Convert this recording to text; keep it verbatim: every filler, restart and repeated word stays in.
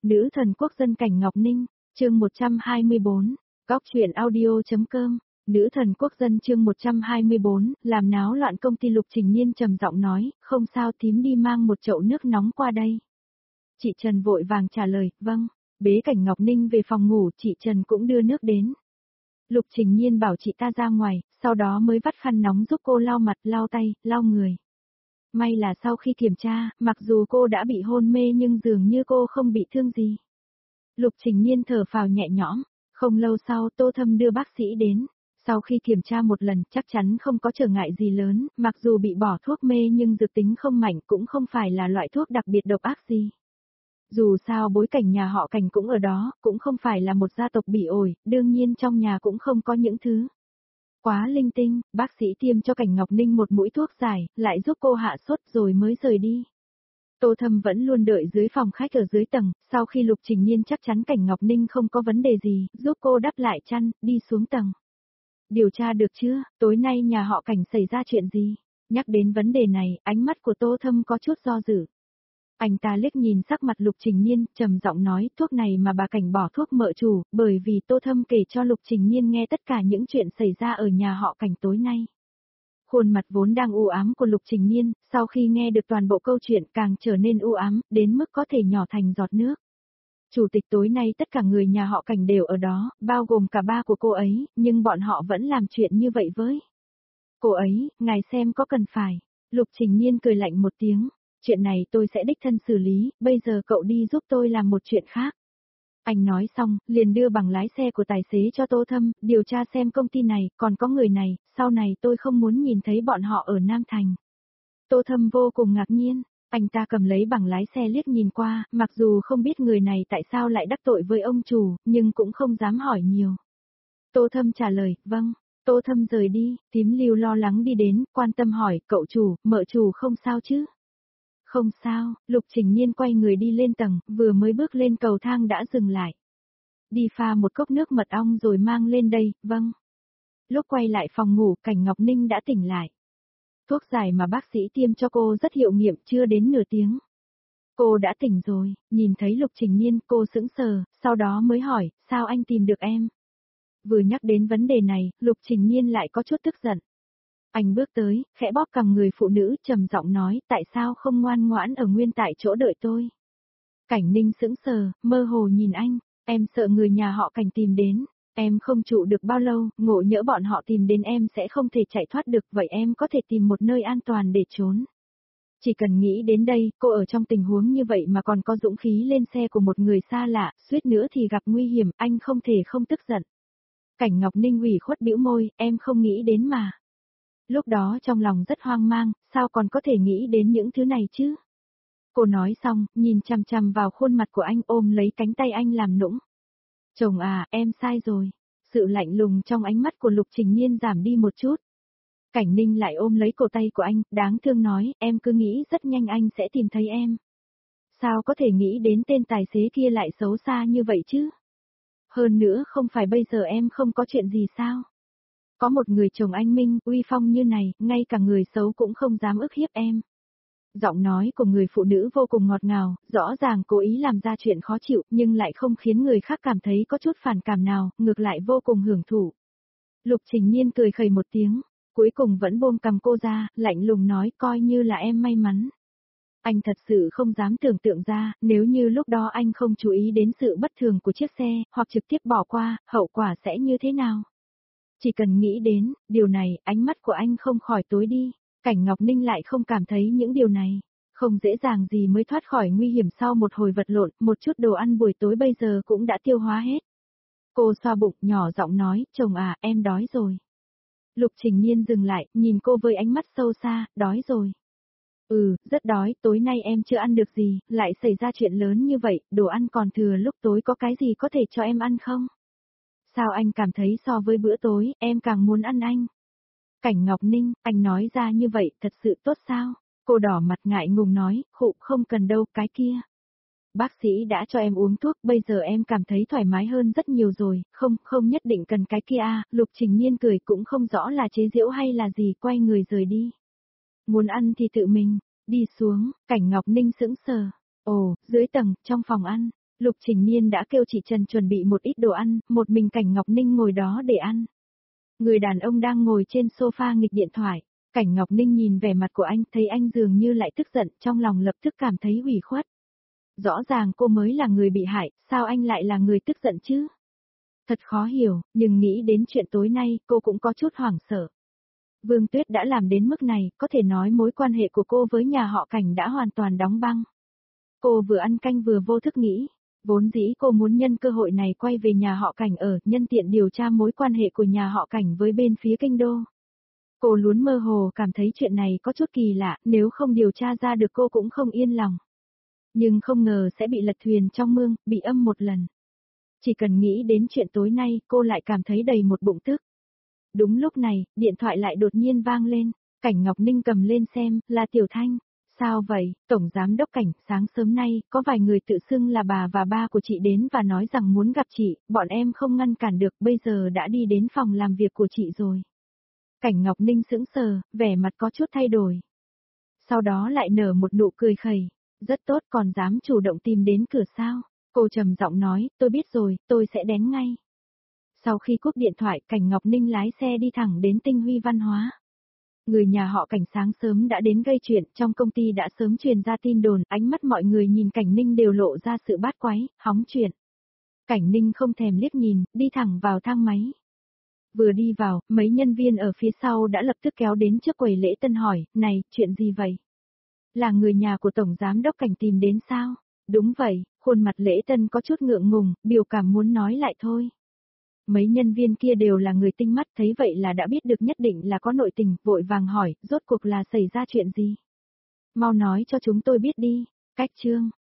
Nữ thần quốc dân Cảnh Ngọc Ninh, chương một trăm hai mươi bốn, góc truyện audio.com, nữ thần quốc dân chương một trăm hai mươi bốn, làm náo loạn công ty Lục Trình Nhiên trầm giọng nói, không sao thím đi mang một chậu nước nóng qua đây. Chị Trần vội vàng trả lời, vâng, bế Cảnh Ngọc Ninh về phòng ngủ, chị Trần cũng đưa nước đến. Lục Trình Nhiên bảo chị ta ra ngoài, sau đó mới vắt khăn nóng giúp cô lau mặt, lau tay, lau người. May là sau khi kiểm tra, mặc dù cô đã bị hôn mê nhưng dường như cô không bị thương gì. Lục Trình Nhiên thở phào nhẹ nhõm, không lâu sau Tô Thâm đưa bác sĩ đến. Sau khi kiểm tra một lần chắc chắn không có trở ngại gì lớn, mặc dù bị bỏ thuốc mê nhưng dược tính không mạnh cũng không phải là loại thuốc đặc biệt độc ác gì. Dù sao bối cảnh nhà họ Cảnh cũng ở đó, cũng không phải là một gia tộc bỉ ổi, đương nhiên trong nhà cũng không có những thứ quá linh tinh, bác sĩ tiêm cho Cảnh Ngọc Ninh một mũi thuốc giải, lại giúp cô hạ sốt rồi mới rời đi. Tô Thâm vẫn luôn đợi dưới phòng khách ở dưới tầng, sau khi Lục Trình Nhiên chắc chắn Cảnh Ngọc Ninh không có vấn đề gì, giúp cô đắp lại chăn, đi xuống tầng. Điều tra được chưa, tối nay nhà họ Cảnh xảy ra chuyện gì? Nhắc đến vấn đề này, ánh mắt của Tô Thâm có chút do dự. Anh ta liếc nhìn sắc mặt Lục Trình Nhiên, trầm giọng nói, thuốc này mà bà Cảnh bỏ thuốc mợ chủ, bởi vì Tô Thâm kể cho Lục Trình Nhiên nghe tất cả những chuyện xảy ra ở nhà họ Cảnh tối nay. Khuôn mặt vốn đang u ám của Lục Trình Nhiên, sau khi nghe được toàn bộ câu chuyện càng trở nên u ám, đến mức có thể nhỏ thành giọt nước. Chủ tịch tối nay tất cả người nhà họ Cảnh đều ở đó, bao gồm cả ba của cô ấy, nhưng bọn họ vẫn làm chuyện như vậy với cô ấy, ngài xem có cần phải. Lục Trình Nhiên cười lạnh một tiếng, chuyện này tôi sẽ đích thân xử lý, bây giờ cậu đi giúp tôi làm một chuyện khác. Anh nói xong, liền đưa bằng lái xe của tài xế cho Tô Thâm, điều tra xem công ty này, còn có người này, sau này tôi không muốn nhìn thấy bọn họ ở Nam Thành. Tô Thâm vô cùng ngạc nhiên, anh ta cầm lấy bằng lái xe liếc nhìn qua, mặc dù không biết người này tại sao lại đắc tội với ông chủ, nhưng cũng không dám hỏi nhiều. Tô Thâm trả lời, vâng. Tô Thâm rời đi, Tím Lưu lo lắng đi đến, quan tâm hỏi, cậu chủ, mợ chủ không sao chứ? Không sao, Lục Trình Nhiên quay người đi lên tầng, vừa mới bước lên cầu thang đã dừng lại. Đi pha một cốc nước mật ong rồi mang lên đây, vâng. Lúc quay lại phòng ngủ, Cảnh Ngọc Ninh đã tỉnh lại. Thuốc giải mà bác sĩ tiêm cho cô rất hiệu nghiệm, chưa đến nửa tiếng. Cô đã tỉnh rồi, nhìn thấy Lục Trình Nhiên cô sững sờ, sau đó mới hỏi, sao anh tìm được em? Vừa nhắc đến vấn đề này, Lục Trình Nhiên lại có chút tức giận. Anh bước tới, khẽ bóp cằm người phụ nữ, trầm giọng nói, tại sao không ngoan ngoãn ở nguyên tại chỗ đợi tôi? Cảnh Ninh sững sờ, mơ hồ nhìn anh, em sợ người nhà họ Cảnh tìm đến, em không trụ được bao lâu, ngộ nhỡ bọn họ tìm đến em sẽ không thể chạy thoát được, vậy em có thể tìm một nơi an toàn để trốn. Chỉ cần nghĩ đến đây, cô ở trong tình huống như vậy mà còn có dũng khí lên xe của một người xa lạ, suýt nữa thì gặp nguy hiểm, anh không thể không tức giận. Cảnh Ngọc Ninh ủy khuất bĩu môi, em không nghĩ đến mà. Lúc đó trong lòng rất hoang mang, sao còn có thể nghĩ đến những thứ này chứ? Cô nói xong, nhìn chằm chằm vào khuôn mặt của anh, ôm lấy cánh tay anh làm nũng. Chồng à, em sai rồi. Sự lạnh lùng trong ánh mắt của Lục Trình Nhiên giảm đi một chút. Cảnh Ninh lại ôm lấy cổ tay của anh, đáng thương nói, em cứ nghĩ rất nhanh anh sẽ tìm thấy em. Sao có thể nghĩ đến tên tài xế kia lại xấu xa như vậy chứ? Hơn nữa không phải bây giờ em không có chuyện gì sao? Có một người chồng anh minh, uy phong như này, ngay cả người xấu cũng không dám ức hiếp em. Giọng nói của người phụ nữ vô cùng ngọt ngào, rõ ràng cố ý làm ra chuyện khó chịu, nhưng lại không khiến người khác cảm thấy có chút phản cảm nào, ngược lại vô cùng hưởng thụ. Lục Trình Nhiên cười khẩy một tiếng, cuối cùng vẫn buông cầm cô ra, lạnh lùng nói, coi như là em may mắn. Anh thật sự không dám tưởng tượng ra, nếu như lúc đó anh không chú ý đến sự bất thường của chiếc xe, hoặc trực tiếp bỏ qua, hậu quả sẽ như thế nào? Chỉ cần nghĩ đến, điều này, ánh mắt của anh không khỏi tối đi. Cảnh Ngọc Ninh lại không cảm thấy những điều này. Không dễ dàng gì mới thoát khỏi nguy hiểm sau một hồi vật lộn, một chút đồ ăn buổi tối bây giờ cũng đã tiêu hóa hết. Cô xoa bụng, nhỏ giọng nói, chồng à, em đói rồi. Lục Trình Nhiên dừng lại, nhìn cô với ánh mắt sâu xa, đói rồi. Ừ, rất đói, tối nay em chưa ăn được gì, lại xảy ra chuyện lớn như vậy, đồ ăn còn thừa lúc tối có cái gì có thể cho em ăn không? Sao anh cảm thấy so với bữa tối, em càng muốn ăn anh? Cảnh Ngọc Ninh, anh nói ra như vậy, thật sự tốt sao? Cô đỏ mặt ngại ngùng nói, khụ không cần đâu, cái kia. Bác sĩ đã cho em uống thuốc, bây giờ em cảm thấy thoải mái hơn rất nhiều rồi, không, không nhất định cần cái kia à, Lục Trình Nhiên cười cũng không rõ là chế giễu hay là gì, quay người rời đi. Muốn ăn thì tự mình, đi xuống, Cảnh Ngọc Ninh sững sờ. Ồ, dưới tầng, trong phòng ăn, Lục Trình Niên đã kêu chị Trần chuẩn bị một ít đồ ăn, một mình Cảnh Ngọc Ninh ngồi đó để ăn. Người đàn ông đang ngồi trên sofa nghịch điện thoại. Cảnh Ngọc Ninh nhìn vẻ mặt của anh, thấy anh dường như lại tức giận, trong lòng lập tức cảm thấy ủy khuất. Rõ ràng cô mới là người bị hại, sao anh lại là người tức giận chứ? Thật khó hiểu, nhưng nghĩ đến chuyện tối nay, cô cũng có chút hoảng sợ. Vương Tuyết đã làm đến mức này, có thể nói mối quan hệ của cô với nhà họ Cảnh đã hoàn toàn đóng băng. Cô vừa ăn canh vừa vô thức nghĩ, vốn dĩ cô muốn nhân cơ hội này quay về nhà họ Cảnh ở, nhân tiện điều tra mối quan hệ của nhà họ Cảnh với bên phía kinh đô. Cô luôn mơ hồ cảm thấy chuyện này có chút kỳ lạ, nếu không điều tra ra được cô cũng không yên lòng. Nhưng không ngờ sẽ bị lật thuyền trong mương, bị âm một lần. Chỉ cần nghĩ đến chuyện tối nay, cô lại cảm thấy đầy một bụng tức. Đúng lúc này, điện thoại lại đột nhiên vang lên, Cảnh Ngọc Ninh cầm lên xem, là Tiểu Thanh. Sao vậy, Tổng Giám Đốc Cảnh, sáng sớm nay, có vài người tự xưng là bà và ba của chị đến và nói rằng muốn gặp chị, bọn em không ngăn cản được, bây giờ đã đi đến phòng làm việc của chị rồi. Cảnh Ngọc Ninh sững sờ, vẻ mặt có chút thay đổi. Sau đó lại nở một nụ cười khẩy, rất tốt, còn dám chủ động tìm đến cửa sao. Cô trầm giọng nói, tôi biết rồi, tôi sẽ đến ngay. Sau khi cúp điện thoại, Cảnh Ngọc Ninh lái xe đi thẳng đến Tinh Huy Văn Hóa. Người nhà họ Cảnh sáng sớm đã đến gây chuyện, trong công ty đã sớm truyền ra tin đồn, ánh mắt mọi người nhìn Cảnh Ninh đều lộ ra sự bát quái, hóng chuyện. Cảnh Ninh không thèm liếc nhìn, đi thẳng vào thang máy. Vừa đi vào, mấy nhân viên ở phía sau đã lập tức kéo đến trước quầy lễ tân hỏi, này, chuyện gì vậy? Là người nhà của Tổng Giám Đốc Cảnh tìm đến sao? Đúng vậy, khuôn mặt lễ tân có chút ngượng ngùng, biểu cảm muốn nói lại thôi. Mấy nhân viên kia đều là người tinh mắt, thấy vậy là đã biết được nhất định là có nội tình, vội vàng hỏi, rốt cuộc là xảy ra chuyện gì? Mau nói cho chúng tôi biết đi. Cách chương,